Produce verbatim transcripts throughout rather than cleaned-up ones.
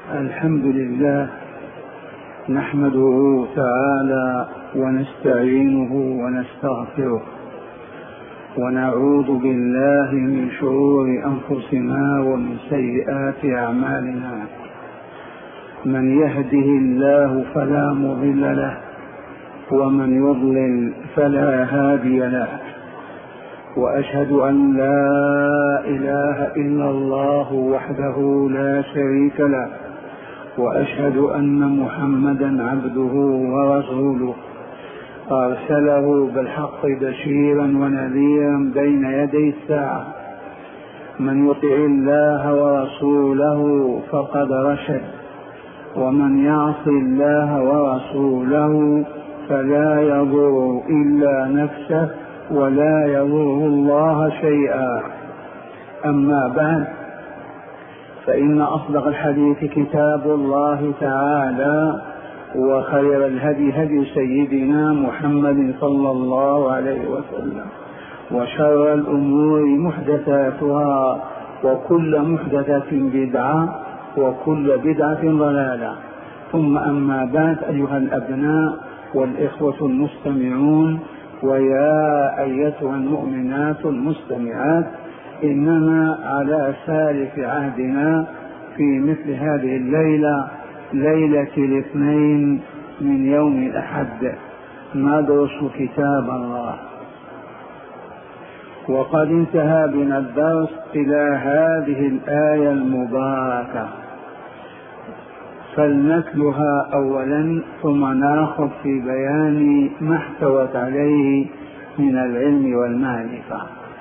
الحمد لله نحمده تعالى ونستعينه ونستغفره ونعوذ بالله من شرور أنفسنا ومن سيئات أعمالنا. من يهده الله فلا مضل له ومن يضلل فلا هادي له، وأشهد أن لا إله إلا الله وحده لا شريك له، وأشهد أن محمدا عبده ورسوله أرسله بالحق بشيرا ونذيرا بين يدي الساعة. من يطع الله ورسوله فقد رشد، ومن يعص الله ورسوله فلا يضر إلا نفسه ولا يضر الله شيئا. أما بعد، فإن أصدق الحديث كتاب الله تعالى، وخير الهدي هدي سيدنا محمد صلى الله عليه وسلم، وشر الأمور محدثاتها، وكل محدثة بدعة، وكل بدعة ضلالة. ثم أما بعد، أيها الأبناء والإخوة المستمعون، ويا أيتها المؤمنات المستمعات، إننا على سالف عهدنا في مثل هذه الليلة، ليلة الاثنين من يوم الأحد، ندرس كتاب الله. وقد انتهى بنا الدرس إلى هذه الآية المباركة، فلنتلها أولا ثم ناخذ في بيان ما احتوت عليه من العلم والمعرفة.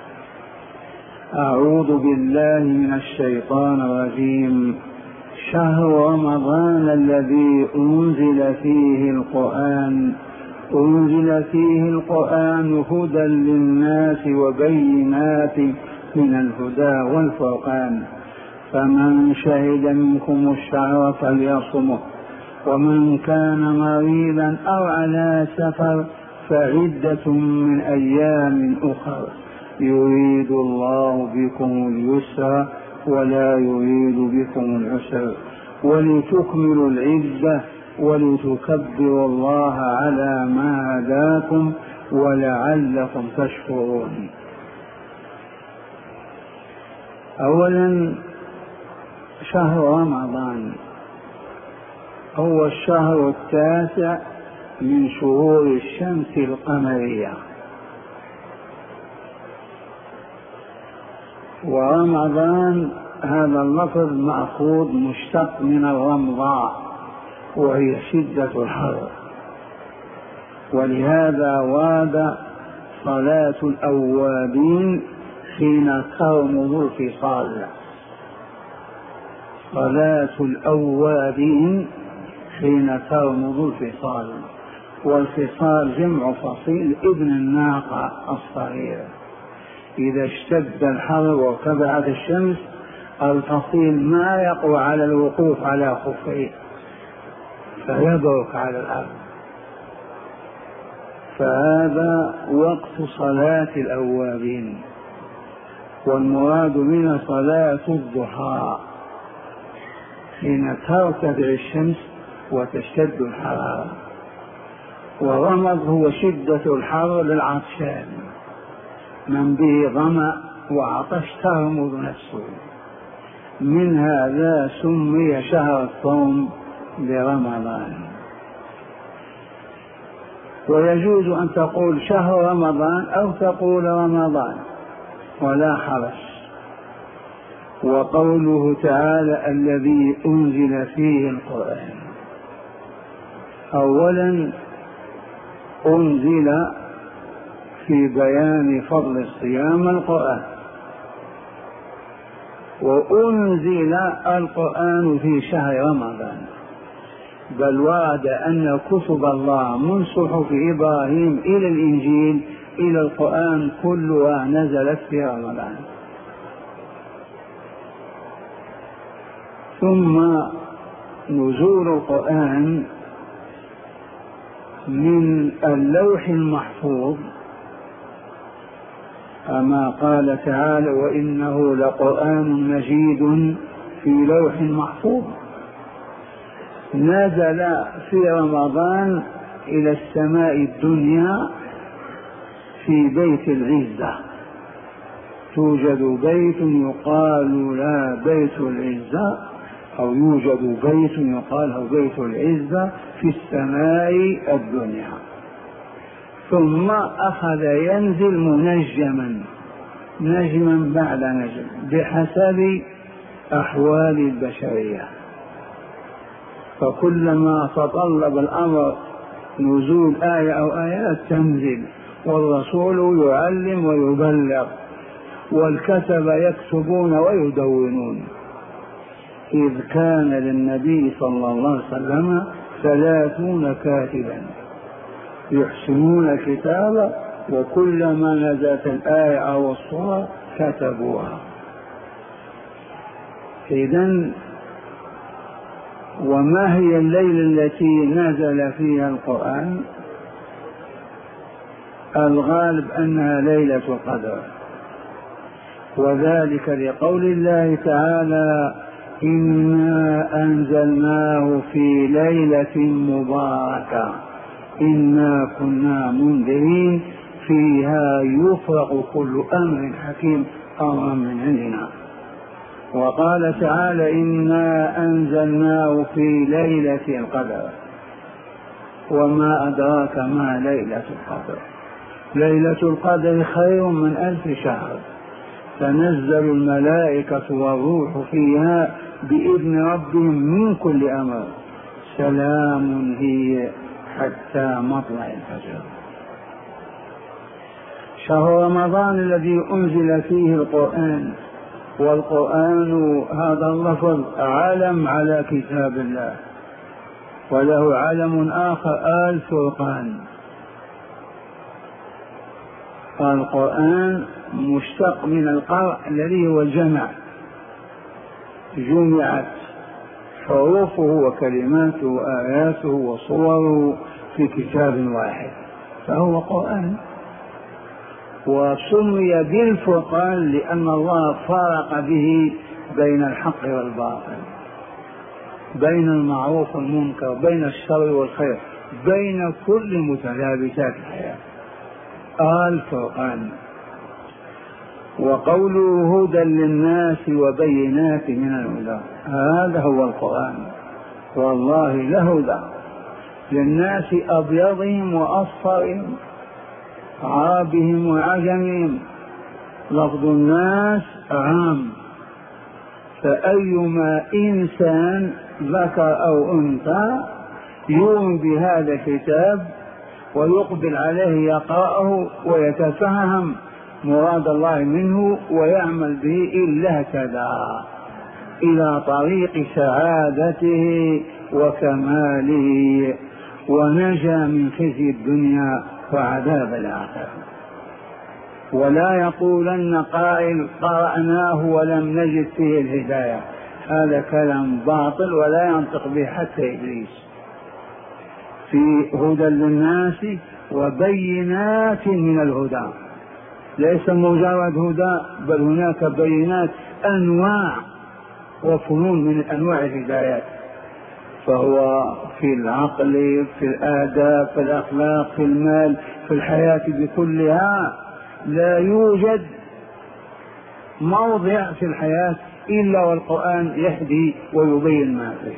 أعوذ بالله من الشيطان الرجيم. شهر رمضان الذي أنزل فيه القرآن أنزل فيه القرآن هدى للناس وبينات من الهدى والفرقان، فمن شهد منكم الشهر فليصمه، ومن كان مريضا أو على سفر فعدة من أيام أخر، يريد الله بكم اليسر ولا يريد بكم العسر، ولتكملوا العدة ولتكبروا الله على ما هداكم ولعلكم تشكرون. أولا، شهر رمضان هو الشهر التاسع من شهور الشمس القمرية، ورمضان هذا اللفظ مأخوذ مشتق من الرمضاء، وهي شدة الحر، ولهذا ورد صلاة الأوابين حين ترمض الفصال. صلاة الأوابين حين ترمض الفصال، والفصال جمع فصيل ابن الناقة الصغير. إذا اشتد الحر وارتفعت الشمس، الفصيل ما يقوى على الوقوف على خفيه فيبرك على الأرض، فهذا وقت صلاة الأوابين. والمراد من صلاة الضحى حين ترتفع الشمس وتشتد الحرارة. ورمض هو شدة الحر للعطشان، من به ظمأ وعطش ترمض نفسه. من هذا سمي شهر الصوم برمضان. ويجوز أن تقول شهر رمضان أو تقول رمضان ولا حرج. وقوله تعالى الذي أنزل فيه القرآن، أولا أنزل في بيان فضل الصيام القرآن، وأنزل القرآن في شهر رمضان، بل ورد أن كتب الله من صحف إبراهيم إلى الإنجيل إلى القرآن كلها نزلت في رمضان. ثم نزول القرآن من اللوح المحفوظ، كما قال تعالى وإنه لقرآن مجيد في لوح محفوظ. نزل في رمضان إلى السماء الدنيا في بيت العزة. توجد بيت يقال لا بيت العزة، أو يوجد بيت يقال له بيت العزة في السماء الدنيا، ثم أخذ ينزل منجما نجما بعد نجم بحسب أحوال البشرية، فكلما تطلب الأمر نزول آية أو آيات تنزل، والرسول يعلم ويبلغ، والكتبة يكتبون ويدونون. إذ كان للنبي صلى الله عليه وسلم ثلاثون كاتبا يحسنون الكتابة، وكلما نزلت الآية أو الصورة كتبوها. إذن وما هي الليلة التي نزل فيها القرآن؟ الغالب أنها ليلة القدر، وذلك لقول الله تعالى: إنا أنزلناه في ليلة مباركة إنا كنا منذرين فيها يفرق كل أمر حكيم أمرا من عندنا. وقال تعالى: إنا أنزلناه في ليلة القدر. وما أدراك ما ليلة القدر؟ ليلة القدر خير من ألف شهر، تنزل الملائكة والروح فيها بإذن ربهم من كل أمر، سلام هي حتى مطلع الفجر. شهر رمضان الذي أنزل فيه القرآن، والقرآن هذا اللفظ علم على كتاب الله، وله علم آخر الفرقان. القرآن مشتق من القرء الذي هو الجمع، جمعت حروفه وكلماته وآياته وصوره في كتاب واحد، فهو قرآن. وسمي بالفرقان لأن الله فرق به بين الحق والباطل، بين المعروف والمنكر، بين الشر والخير، بين كل متلابسات الحياة. الفرقان. وقوله هدى للناس وبينات من الهدى، هذا هو القرآن. والله لهدى للناس، أبيضهم وأصفرهم، عربهم وعجمهم. لفظ الناس عام، فأيما إنسان ذكر أو أنثى يؤمن بهذا الكتاب ويقبل عليه يقرأه ويتفهم مراد الله منه ويعمل به إلا اهتدى إلى طريق سعادته وكماله، ونجا من خزي الدنيا وعذاب الآخرة. ولا يقولن قائل: قرأناه ولم نجد فيه الهداية، هذا كلام باطل ولا ينطق به حتى إبليس. في هدى للناس وبينات من الهدى، ليس مجرد هدى، بل هناك بينات، أنواع وفنون من أنواع الهدايات. فهو في العقل، في الآداب، في الأخلاق، في المال، في الحياة بكلها. لا يوجد موضع في الحياة إلا والقرآن يهدي ويبين ما فيه.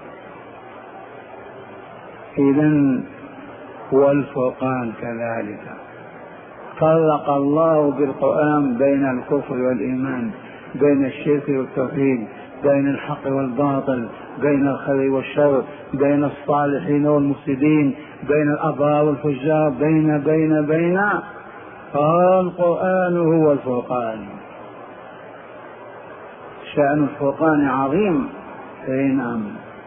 إذن والفرقان كذلك، فرق الله بالقرآن بين الكفر والإيمان، بين الشرك والتوحيد، بين الحق والباطل، بين الخير والشر، بين الصالحين والمفسدين، بين الأبرار والفجار، بين بين بين القرآن هو الفرقان. شأن الفرقان عظيم. نعم.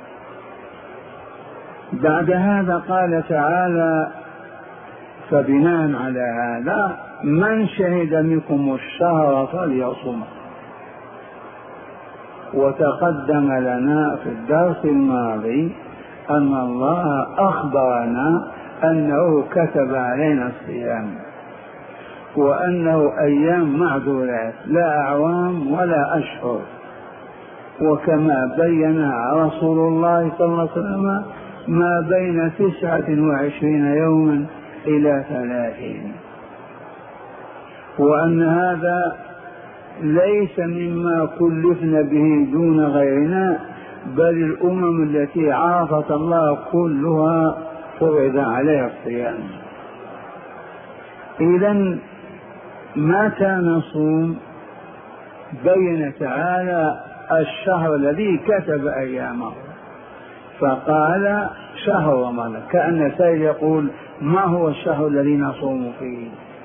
بعد هذا قال تعالى: فبناء على هذا من شهد منكم الشهر فليصمه. وتقدم لنا في الدرس الماضي أن الله أخبرنا أنه كتب علينا الصيام، وأنه أيام معدودات لا أعوام ولا أشهر، وكما بين رسول الله صلى الله عليه وسلم ما بين تسعة وعشرين يوما إلى ثلاثين، وأن هذا ليس مما كلفنا به دون غيرنا، بل الأمم التي عرفت الله كلها فرض عليها الصيام. إذن متى نصوم؟ بين تعالى الشهر الذي كتب أيامه، فقال شهر رمضان، كأن سائل يقول ما هو الشهر الذي نصوم فيه؟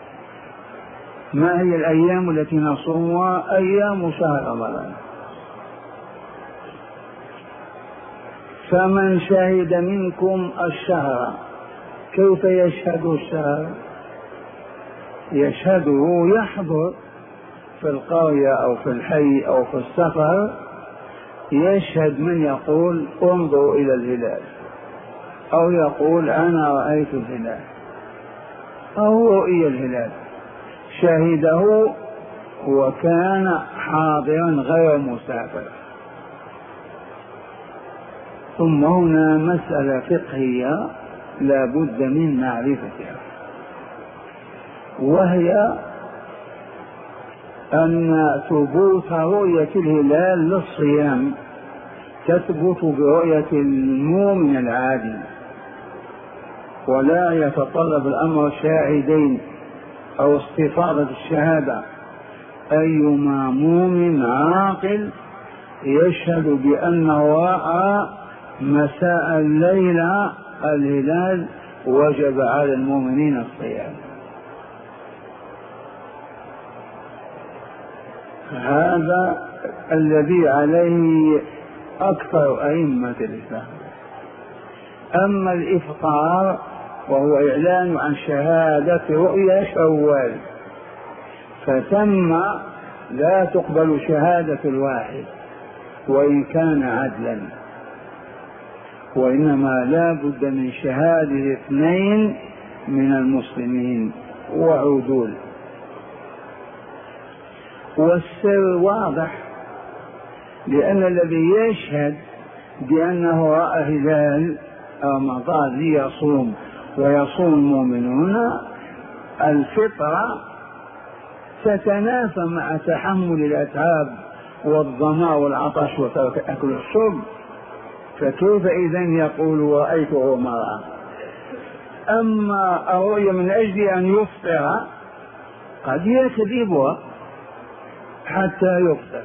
ما هي الأيام التي نصومها؟ أيام شهر رمضان. فمن شهد منكم الشهر، كيف يشهد الشهر؟ يشهده يحضر في القرية أو في الحي أو في السفر، يشهد من يقول انظروا إلى الهلال، أو يقول أنا رأيت الهلال، أو رؤي الهلال، شهده وكان حاضرا غير مسافر. ثم هنا مسألة فقهية لا بد من معرفتها، وهي أن ثبوت رؤية الهلال للصيام تثبت برؤية المؤمن العادي، ولا يتطلب الأمر شاهدين أو استفاضة الشهادة. أيما مؤمن عاقل يشهد بأنه رأى مساء الليلة الهلال وجب على المؤمنين الصيام. هذا الذي عليه أكثر أئمة الإسلام. أما الإفطار وهو إعلان عن شهادة رؤيا شوال، فتم لا تقبل شهادة الواحد وإن كان عدلا، وإنما لا بد من شهادة اثنين من المسلمين وعدول. والسر واضح، لأن الذي يشهد بأنه رأى هلال رمضان ليصوم ويصوم المؤمنون، الفطرة تتنافى مع تحمل الأتعاب والظمأ والعطش وترك أكل الشرب، فكيف إذن يقول رأيته مرأة؟ أما الرؤيا من أجل أن يفطر قد يكذبها حتى يفطر،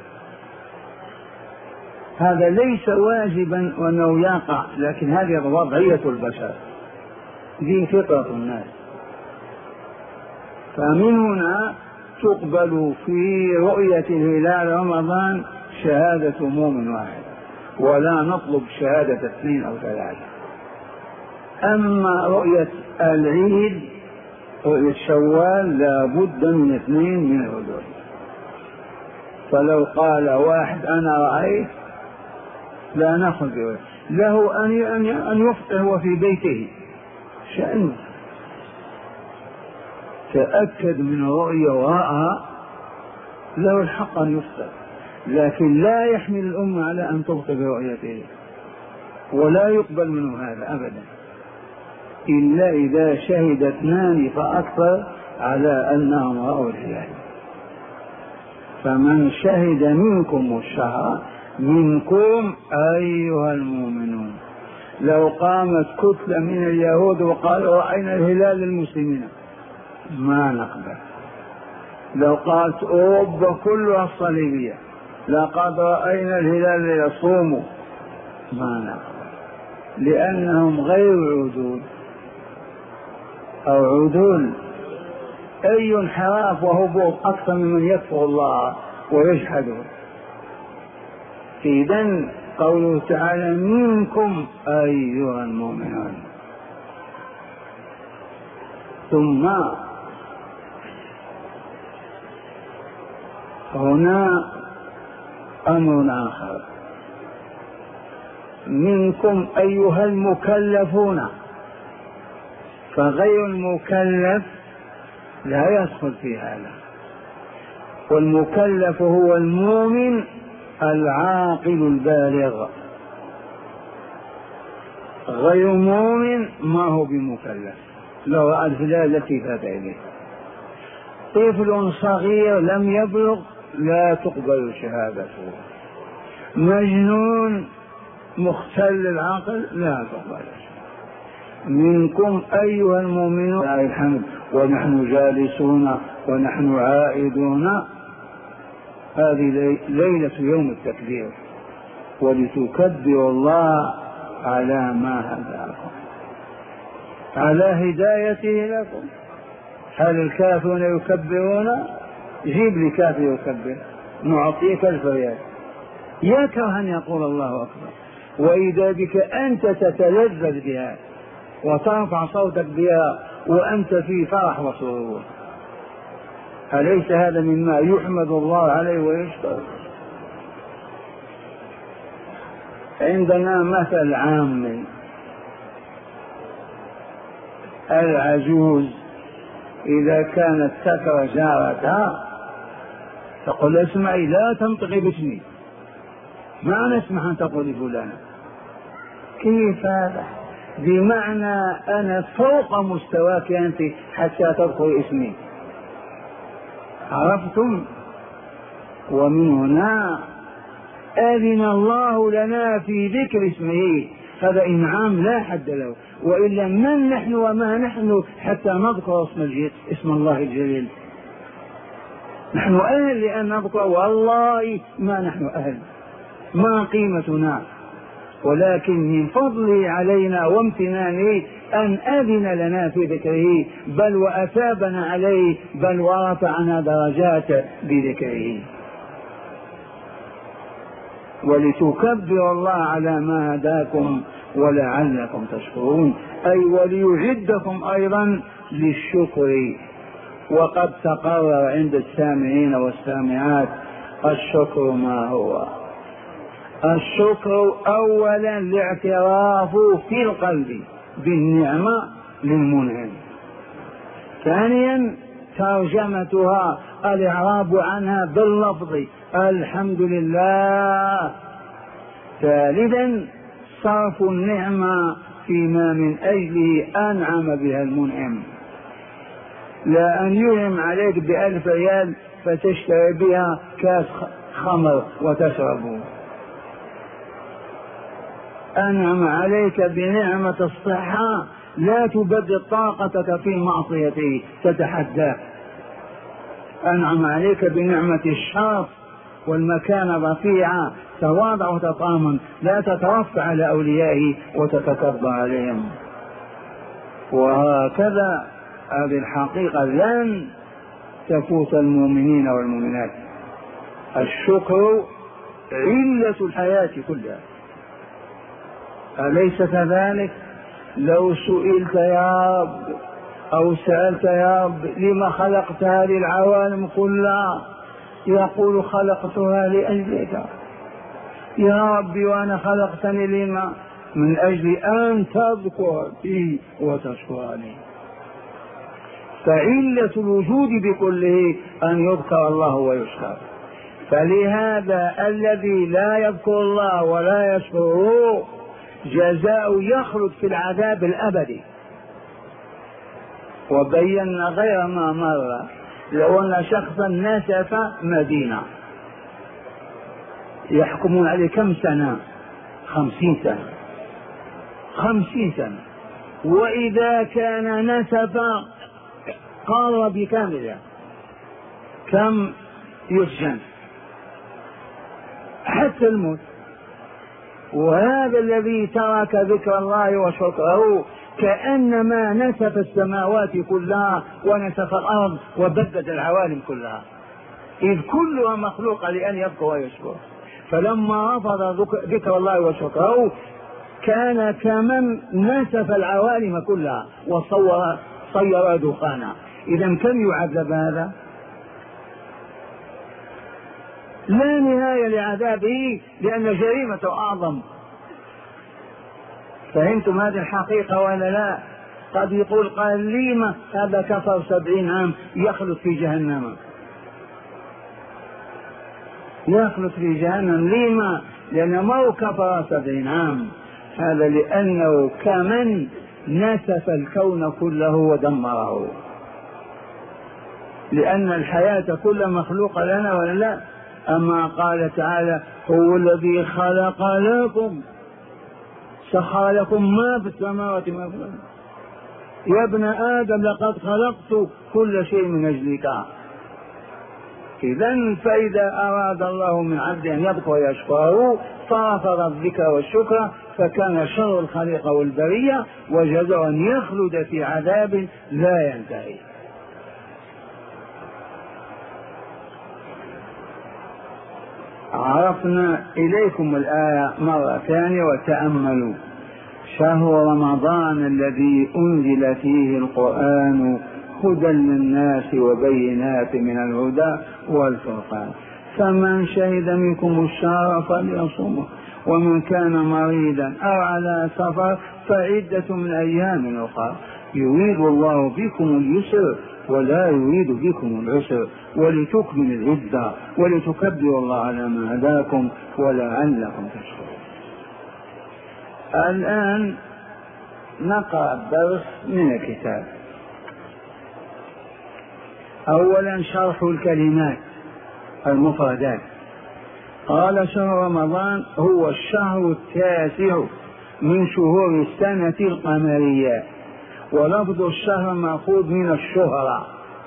هذا ليس واجبا وأنه يقع، لكن هذه وضعية البشر، دي فطرة الناس. فمن هنا تقبل في رؤية الهلال رمضان شهادة مؤمن واحد، ولا نطلب شهادة اثنين أو ثلاثة. أما رؤية العيد رؤية شوال لا بد من اثنين من العدول. فلو قال واحد أنا رأيت لا نأخذ به، له أن يفطر هو في بيته شأنه، تأكد من الرؤيا ورأى له الحق أن يفطر، لكن لا يحمل الأمة على أن تبطل برؤيته، ولا يقبل منه هذا أبدا إلا إذا شهد اثنان فأكثر على أنهم رأوا الهلال. فمن شهد منكم الشهر منكم أيها المؤمنون. لو قامت كتلة من اليهود وقالوا رأينا الهلال للمسلمين ما نقبل. لو قالت أوروبا كلها الصليبية لقد رأينا الهلال ليصوموا ما نقبل، لأنهم غير عدول أو عدول. أي انحراف وهبوط أكثر ممن يكفر الله ويجحده. إذن قوله تعالى منكم أيها المؤمنون. ثم هنا أمر آخر، منكم أيها المكلفون، فغير المكلف لا يدخل في هذا، والمكلف هو المؤمن العاقل البالغ غير مؤمن ما هو بمكلف لو رأى الهلال التي فات إليه. طفل صغير لم يبلغ لا تقبل شهادته. مجنون مختل العقل لا تقبل. منكم أيها المؤمنون الحمد ونحن جالسون ونحن عائدون. هذه ليلة يوم التكبير، ولتكبروا الله على ما هداكم، على هدايته لكم. هل الكافرون يكبرون؟ جيب لي كافر يكبر نعطيك ألف ريال. يكره أن يقول الله أكبر، وإذا بك أنت تتلذذ بها وترفع صوتك بها وأنت في فرح وسرور. أليس هذا مما يحمد الله عليه ويشكر؟ عندنا مثل عام، العجوز إذا كانت تكره جارتها تقول اسمعي لا تنطقي باسمي، ما نسمح أن تقولي فلانة. كيف هذا؟ بمعنى أنا فوق مستواك أنت حتى تذكر اسمي. عرفتم؟ ومن هنا أذن الله لنا في ذكر اسمه، هذا إنعام لا حد له. وإلا من نحن وما نحن حتى نذكر اسم الجليل، اسم الله الجليل؟ نحن أهل لأن نذكر، والله ما نحن أهل، ما قيمتنا. ولكن من فضله علينا وامتنانه أن أذن لنا في ذكره، بل وأثابنا عليه، بل ورفعنا درجات بذكره. ولتكبروا الله على ما هداكم ولعلكم تشكرون، أي وليعدكم أيضا للشكر. وقد تقرر عند السامعين والسامعات الشكر ما هو. الشكر أولا الاعتراف في القلب بالنعمة للمنعم. ثانيا ترجمتها الإعراب عنها باللفظ الحمد لله. ثالثا صرف النعمة فيما من أجله أنعم بها المنعم، لا أن ينعم عليك بألف ريال فتشتري بها كاس خمر وتشربه. أنعم عليك بنعمة الصحة لا تبدل طاقتك في معصيته تتحداك. أنعم عليك بنعمة الشرف والمكان رفيعة تواضع وتطامن، لا تترفع على أوليائه وتتكبر عليهم. وهكذا هذه الحقيقة لن تفوت المؤمنين والمؤمنات. الشكر علة الحياة كلها، أليس كذلك؟ لو سئلت يا رب أو سألت يا رب لما خلقت هذه العوالم كلها، يقول خلقتها لأجلك. يا ربي وأنا خلقتني لما؟ من أجل أن تذكر بي وتشكرني. فعلة الوجود بكله أن يذكر الله ويشكر. فلهذا الذي لا يذكر الله ولا يشكره جزاء يخلد في العذاب الأبدي. وبينا غير ما مر لو أن شخصا نسف مدينة يحكمون عليه كم سنة؟ خمسين سنة. خمسين سنة. وإذا كان نسف قال بكاملة كم يسجن؟ حتى الموت. وهذا الذي ترك ذكر الله وشكره كأنما نسف السماوات كلها ونسف الأرض وبدد العوالم كلها، إذ كلها مخلوقة لأن يبقى ويشكر. فلما رفض ذكر الله وشكره كان كمن نسف العوالم كلها وصور صير دخانا. إذا كم يعذب هذا؟ لا نهاية لعذابه لأن جريمته أعظم. فهمتم هذه الحقيقة ولا لا؟ قد يقول قال ليما هذا كفر سبعين عام يخلد في جهنم. يخلد في جهنم. لما؟ لأنه ما هو كفر سبعين عام، هذا لأنه كمن نسف الكون كله ودمره، لأن الحياة كلها مخلوقة لنا ولا لا؟ أما قال تعالى هو الذي خلق لكم، سخر لكم ما في السماوات وما في الأرض، يا ابن آدم لقد خلقت كل شيء من أجلك. إذن فإذا أراد الله من عبد أن يبقى ويشكره فرفض الذكر والشكر، فكان شر الخليقة والبرية وجزاء أن يخلد في عذاب لا ينتهي. عرفنا إليكم الآية مرة ثانية وتأملوا: شهر رمضان الذي أنزل فيه القرآن هدى للناس وبينات من الهدى والفرقان، فمن شهد منكم الشهر فليصومه، ومن كان مريضا أو على سفر فعدة من أيام أخرى، يريد الله بكم اليسر ولا يريد بكم العسر، ولتكملوا العدة ولتكبروا الله على ما هداكم ولعلكم تشكرون. الآن نقرأ الدرس من الكتاب. أولا شرح الكلمات المفردات. قال: شهر رمضان هو الشهر التاسع من شهور السنة القمرية، ولفظ الشهر مأخوذ من الشهرة.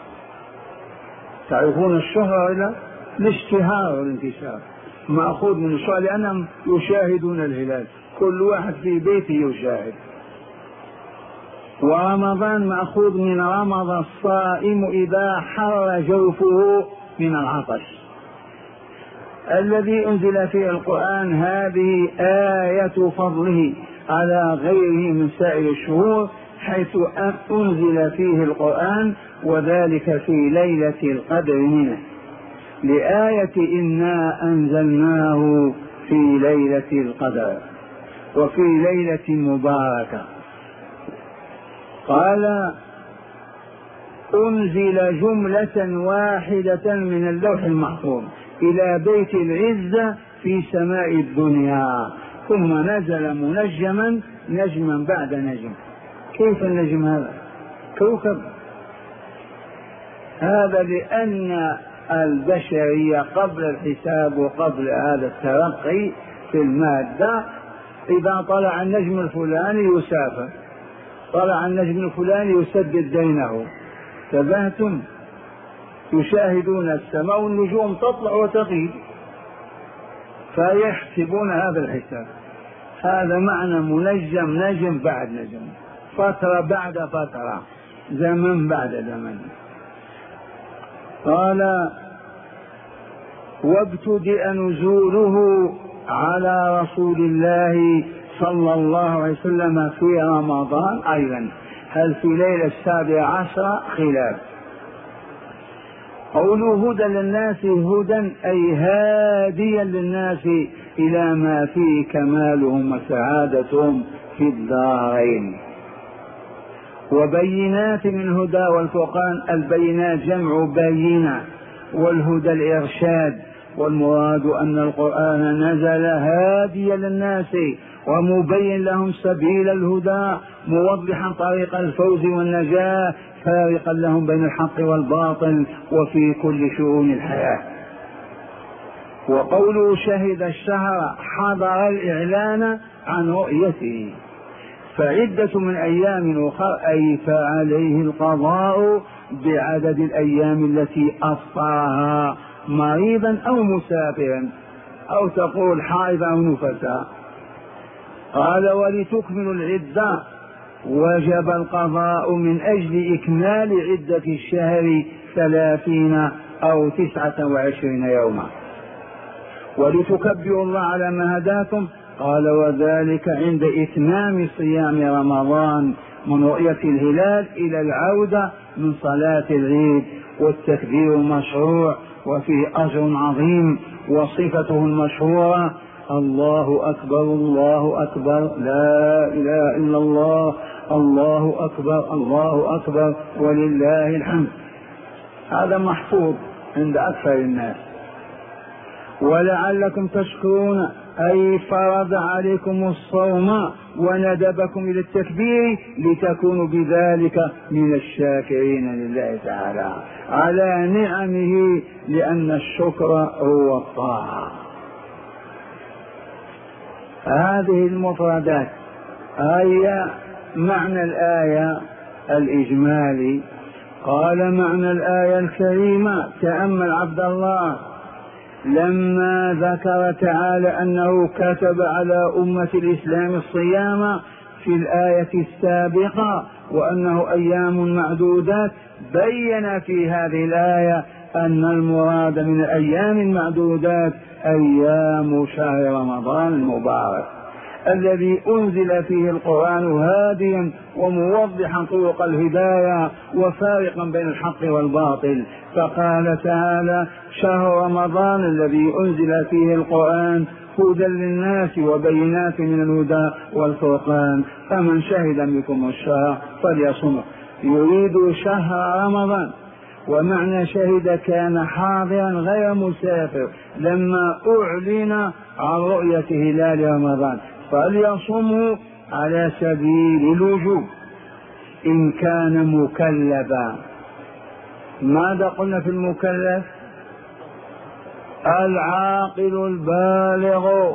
تعرفون الشهرة ولا؟ الاشتهار والانتشار، مأخوذ من الشهرة لأنهم يشاهدون الهلال، كل واحد في بيته يشاهد. ورمضان مأخوذ من رمض الصائم إذا حر جوفه من العطش. الذي أنزل فيه القرآن هذه آية فضله على غيره من سائر الشهور، حيث أنزل فيه القرآن وذلك في ليلة القدر منه، لآية إنا أنزلناه في ليلة القدر وفي ليلة مباركة. قال: أنزل جملة واحدة من اللوح المحفوظ إلى بيت العزة في سماء الدنيا، ثم نزل منجما نجما بعد نجم. كيف النجم هذا؟ كوكب. هذا لأن البشرية قبل الحساب وقبل هذا الترقي في المادة، إذا طلع النجم الفلاني يسافر، طلع النجم الفلاني يسدد دينه. تبهتم؟ يشاهدون السماء والنجوم تطلع وتغيب، فيحسبون هذا الحساب. هذا معنى منجم، نجم بعد نجم، فترة بعد فترة، زمن بعد زمن. قال: وابتدأ نزوله على رسول الله صلى الله عليه وسلم في رمضان أيضا. هل في ليلة السابع عشر خلاف. قوله هدى للناس، هدى أي هاديا للناس إلى ما فيه كمالهم وسعادتهم في الدارين. وبينات من هدى والفرقان، البينات جمع بينة، والهدى الإرشاد، والمراد أن القرآن نزل هاديا للناس ومبين لهم سبيل الهدى، موضحا طريق الفوز والنجاة، فارقا لهم بين الحق والباطل وفي كل شؤون الحياة. وقوله شهد الشهر حضر الإعلان عن رؤيته، فعدة من أيام أخرى أي فعليه القضاء بعدد الأيام التي أفطرها مريضا أو مسافرا، أو تقول حائض أو نفسا. قال: ولتكملوا العدة، وجب القضاء من أجل إكمال عدة الشهر ثلاثين أو تسعة وعشرين يوما، ولتكبروا الله على ما هداكم. قال: وذلك عند إتمام صيام رمضان من رؤية الهلال إلى العودة من صلاة العيد، والتكبير مشروع وفيه أجر عظيم، وصفته المشهورة: الله أكبر الله أكبر لا إله إلا الله، الله أكبر الله أكبر ولله الحمد. هذا محفوظ عند أكثر الناس. ولعلكم تشكرون أي فرض عليكم الصوم وندبكم إلى التكبير لتكونوا بذلك من الشاكرين لله تعالى على نعمه، لأن الشكر هو الطاعة. هذه المفردات هي معنى الآية الإجمالي. قال معنى الآية الكريمة: تأمل عبد الله لما ذكر تعالى أنه كتب على أمة الإسلام الصيام في الآية السابقة وأنه أيام معدودات، بين في هذه الآية أن المراد من الأيام المعدودات أيام شهر رمضان المبارك الذي أنزل فيه القرآن هاديا وموضحا طرق الهداية وفارقا بين الحق والباطل. فقال تعالى: شهر رمضان الذي أنزل فيه القرآن هدى للناس وبينات من الهدى والفرقان، فمن شهد منكم الشهر فليصمه. يريد شهر رمضان، ومعنى شهد كان حاضرا غير مسافر لما أعلن عن رؤية هلال رمضان، فليصمه على سبيل الوجوب إن كان مكلفا. ماذا قلنا في المكلف؟ العاقل البالغ.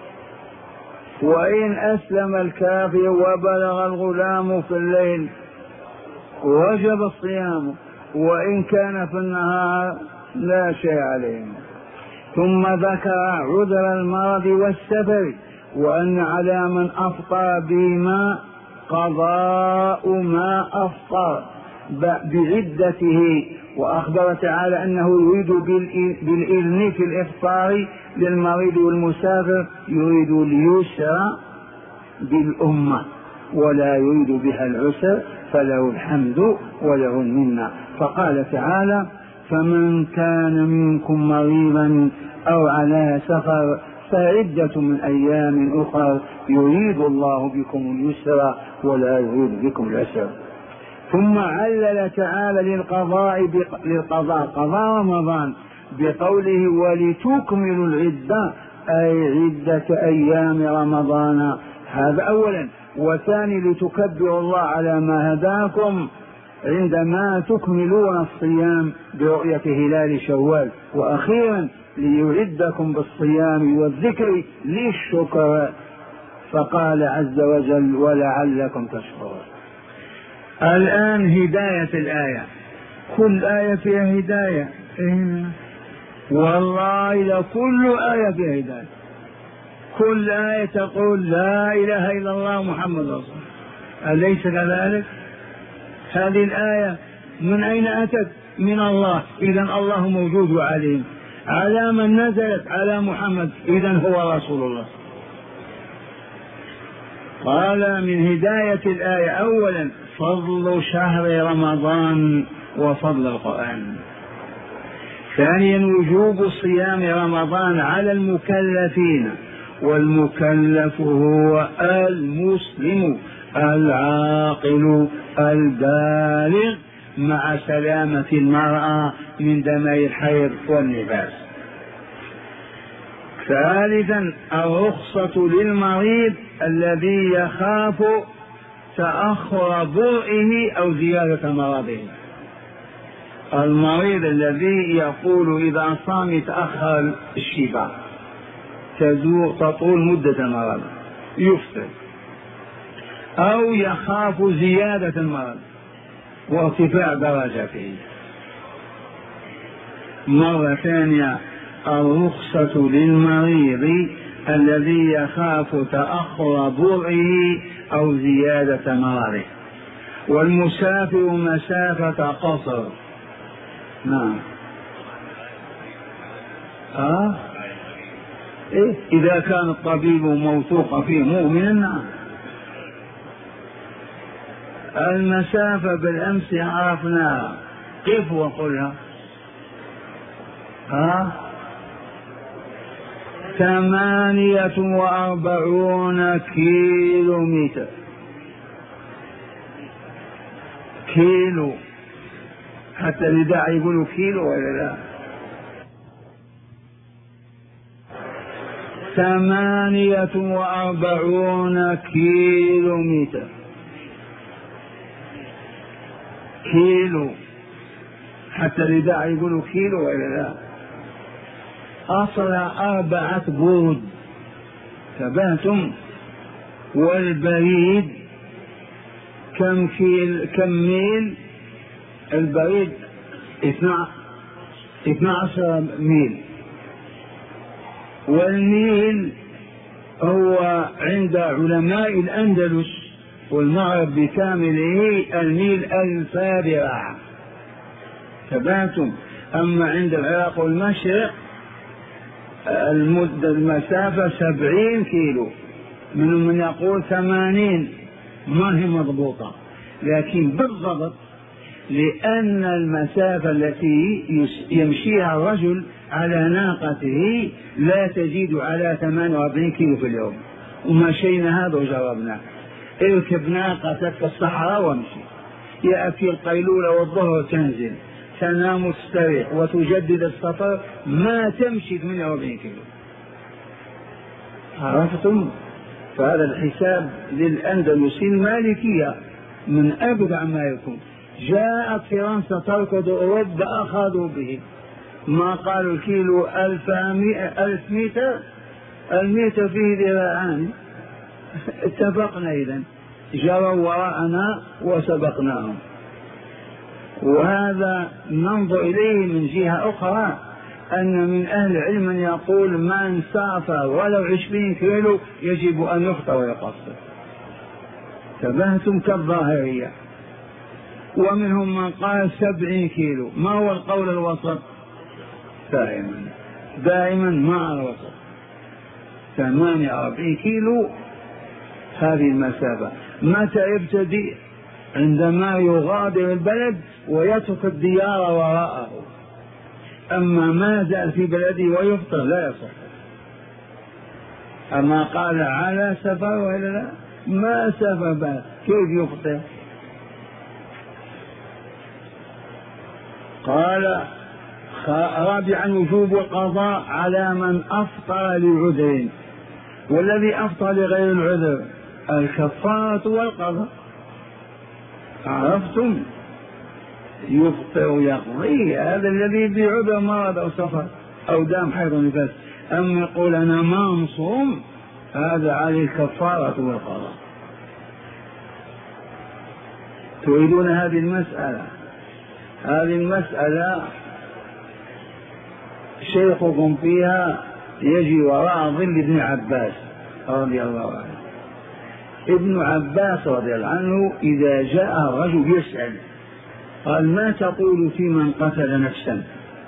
وإن أسلم الكافر وبلغ الغلام في الليل وجب الصيام، وإن كان في النهار لا شيء عليه. ثم ذكر عذر المرض والسفر، وأن على من أفطر بما قضاء ما أفطر بعدته، وأخبر تعالى أنه يريد بالإذن في الإفطار للمريض والمسافر، يريد اليسر بالأمة ولا يريد بها العسر، فله الحمد وله المنة. فقال تعالى: فمن كان منكم مريضا أو على سفر فعدة من أيام أخر يريد الله بكم اليسر ولا يريد بكم العسر. ثم علل تعالى للقضاء للقضاء قضاء رمضان بقوله: ولتكملوا العدة، أي عدة أيام رمضان. هذا أولا. وثاني: لتكبروا الله على ما هداكم عندما تكملون الصيام برؤية هلال شوال. وأخيرا: ليعدكم بالصيام والذكر للشكر، فقال عز وجل: ولعلكم تشكرون. الآن هداية الآية، كل آية فيها هداية، والله لكل آية فيها هداية. كل آية تقول لا إله إلا الله محمد رسول الله، أليس كذلك؟ هذه الآية من أين أتت؟ من الله، إذن الله موجود وعليم. على من نزلت؟ على محمد، إذن هو رسول الله. قال من هداية الآية: أولا فضل شهر رمضان وفضل القرآن. ثانيا وجوب صيام رمضان على المكلفين، والمكلف هو المسلم العاقل البالغ مع سلامة المرأة من دماء الحيض والنفاس. ثالثا الرخصة للمريض الذي يخاف تأخر برئه أو زيادة مرضه. المريض الذي يقول إذا صام يتأخر الشفاء، تطول مدة المرض، يفطر، أو يخاف زيادة المرض وارتفاع درجته. مرة ثانية الرخصة للمريض الذي يخاف تأخر برئه أو زيادة مرضه. والمسافر مسافة قصر. نعم. آه؟ إيه؟ إذا كان الطبيب موثوق فيه مؤمنا. نعم. المسافة بالأمس عرفناها، قف وقلها. ها؟ ثمانية وأربعون كيلو متر. كيلو، حتى الوداع يقولوا كيلو ولا لا؟ ثمانية وأربعون كيلو متر. كيلو، حتى الرداء يقولوا كيلو ولا لا. أصل أربعة بود، تبهتم. والبريد كم كيل كم ميل؟ البريد اثنا عشر ميل. والميل هو عند علماء الأندلس والمغرب بكامله الميل ألف ذراع، تبهتم. أما عند العراق والمشرق المدة المسافة سبعين كيلو، منهم من يقول ثمانين، ما هي مضبوطة، لكن بالضبط لأن المسافة التي يمشيها الرجل على ناقته لا تزيد على ثمانية وأربعين كيلو في اليوم. ومشينا هذا وجربنا. اركب ناقتك في الصحراء وامشي، يأتي القيلولة والظهر تنزل، تنام تستريح وتجدد السفر، ما تمشي ثمانية وأربعين كيلو. عرفتم؟ فهذا الحساب للأندلسي المالكية من أبدع ما يكون. جاءت فرنسا تركض أوروبا أخذوا به، ما قالوا الكيلو ألف, ألف متر، المتر فيه ذراعان. اتفقنا إذن، جروا وراءنا وسبقناهم. وهذا ننظر إليه من جهة أخرى، أن من أهل العلم من يقول من سافر ولو عشرين كيلو يجب أن يفطر ويقصر، تبهتم كالظاهرية. ومنهم من قال سبعين كيلو. ما هو القول الوسط؟ دائما دائما مع الوسط، ثمانية وأربعين كيلو هذه المسافة. متى يبتدئ؟ عندما يغادر البلد ويترك الديار وراءه. أما ما زال في بلده ويفطر لا يصح. أما قال على سفر ولا لا، ما سفر بقى كيف يفطر؟ قال رابعا وجوب القضاء على من أفطر لعذر، والذي أفطر لغير العذر الكفارة والقضاء. عرفتم؟ يفطر ويقضي هذا الذي بعذر مرض أو سفر أو دام حيض ونفاس. أما يقول أنا ما مصوم، هذا عليه الكفارة والقضاء. تريدون هذه المسألة؟ هذه المسألة شيخكم فيها يجي وراء ظل ابن عباس رضي الله عنه. ابن عباس رضي الله عنه إذا جاء الرجل يسأل قال ما تقول في من قتل نفسا؟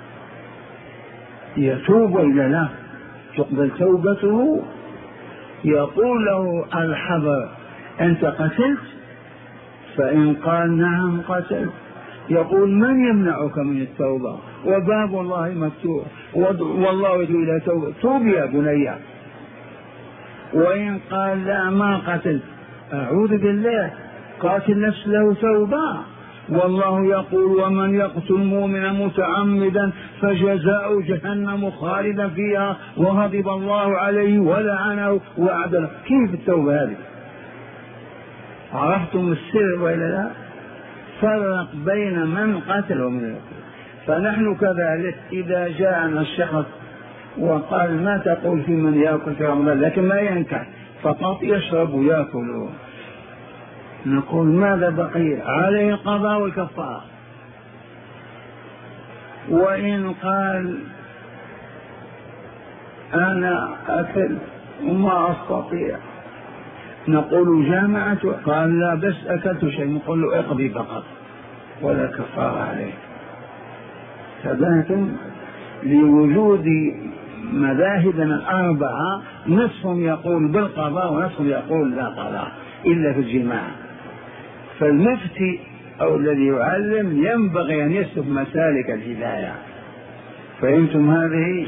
يتوب ولا لا؟ تقبل توبته؟ يقول له الحذر، أنت قتلت؟ فإن قال نعم قتلت، يقول من يمنعك من التوبة؟ وباب الله مفتوح والله يدعو إلى توبة، توب يا بني. وإن قال لا ما قتلت، أعوذ بالله، قاتل نفس له توبة. والله يقول ومن يقتل مؤمنا متعمدا فجزاؤه جهنم خالدا فيها وغضب الله عليه ولعنه وأعد له. كيف التوبة هذه؟ عرفتم السر ولا لا؟ فرق بين من قتل ومن يقتل. فنحن كذلك إذا جاءنا الشخص وقال ما تقول في من يأكل في رمضان لكن ما ينكح فقط يشرب ويأكل، نقول ماذا بقي؟ عليه القضاء والكفارة. وإن قال أنا أكل وما أستطيع، نقول جامعة، قال لا بس أكلت شيء، نقول له اقضي فقط ولا كفارة عليه. تبهتم؟ لوجود مذاهبنا الأربعة نصفهم يقول بالقضاء ونصفهم يقول لا قضاء إلا في الجماع. فالمفتي أو الذي يعلم ينبغي أن يسلك مسالك الهداية. فهمتم هذه؟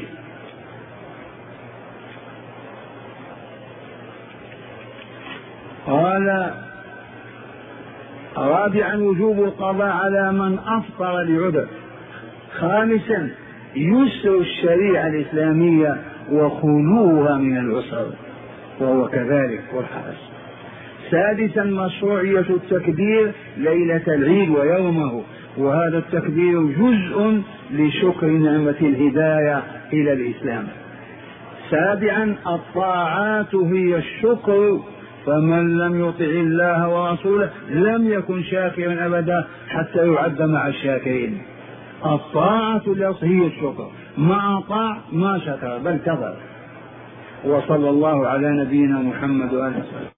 قال رابعا وجوب القضاء على من أفطر لعذر. خامسا يسر الشريعة الإسلامية وخلوها من العسر، وهو كذلك والحرس. سادسا مشروعية التكبير ليلة العيد ويومه، وهذا التكبير جزء لشكر نعمة الهداية إلى الإسلام. سابعا الطاعات هي الشكر، فمن لم يطع الله ورسوله لم يكن شاكرا أبدا حتى يعد مع الشاكرين. الطاعة هي الشكر، ما أطاع ما شكر بل كفر. وصلى الله على نبينا محمد وآله وسلم.